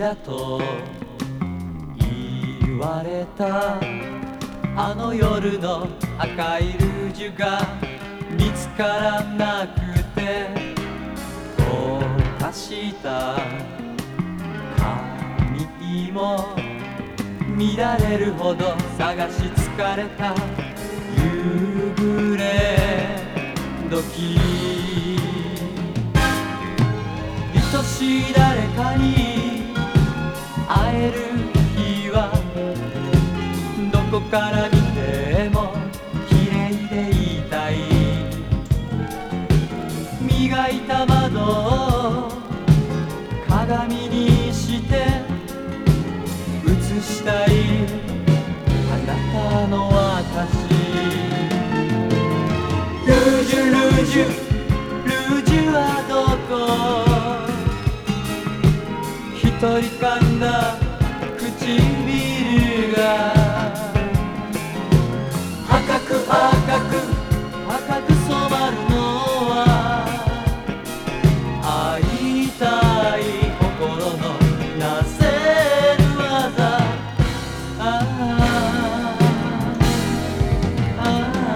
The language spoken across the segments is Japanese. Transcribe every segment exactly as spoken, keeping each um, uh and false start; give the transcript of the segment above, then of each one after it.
だと言われた。あの夜の赤いルージュが見つからなくて溶かした髪も乱れるほど探し疲れた夕暮れ時、愛しい誰かに会える日はどこから見ても綺麗でいたい。磨いた窓を鏡にして映したいあなたの私。ルージュルージュルージュはどこ、一人噛んだ唇が赤く赤く赤く染まるのは会いたい心のなせる技。あああ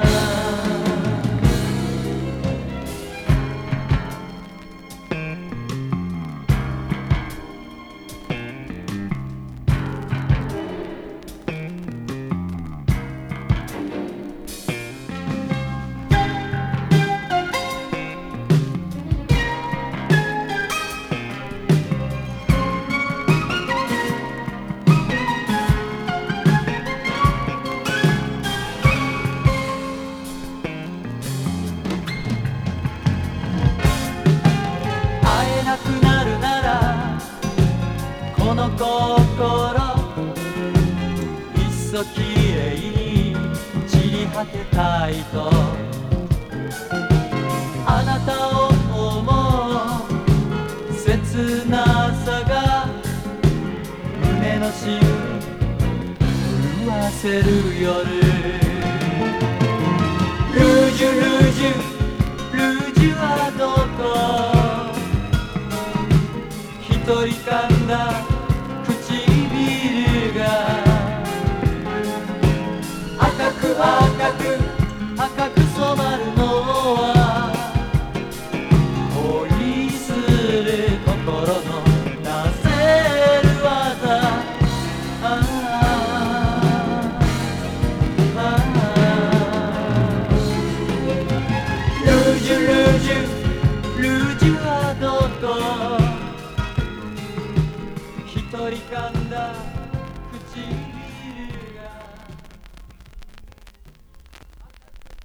なくなるならこの心いっそきれいに散り果てたいと。あなたを思う切なさが胸の芯震わせる夜。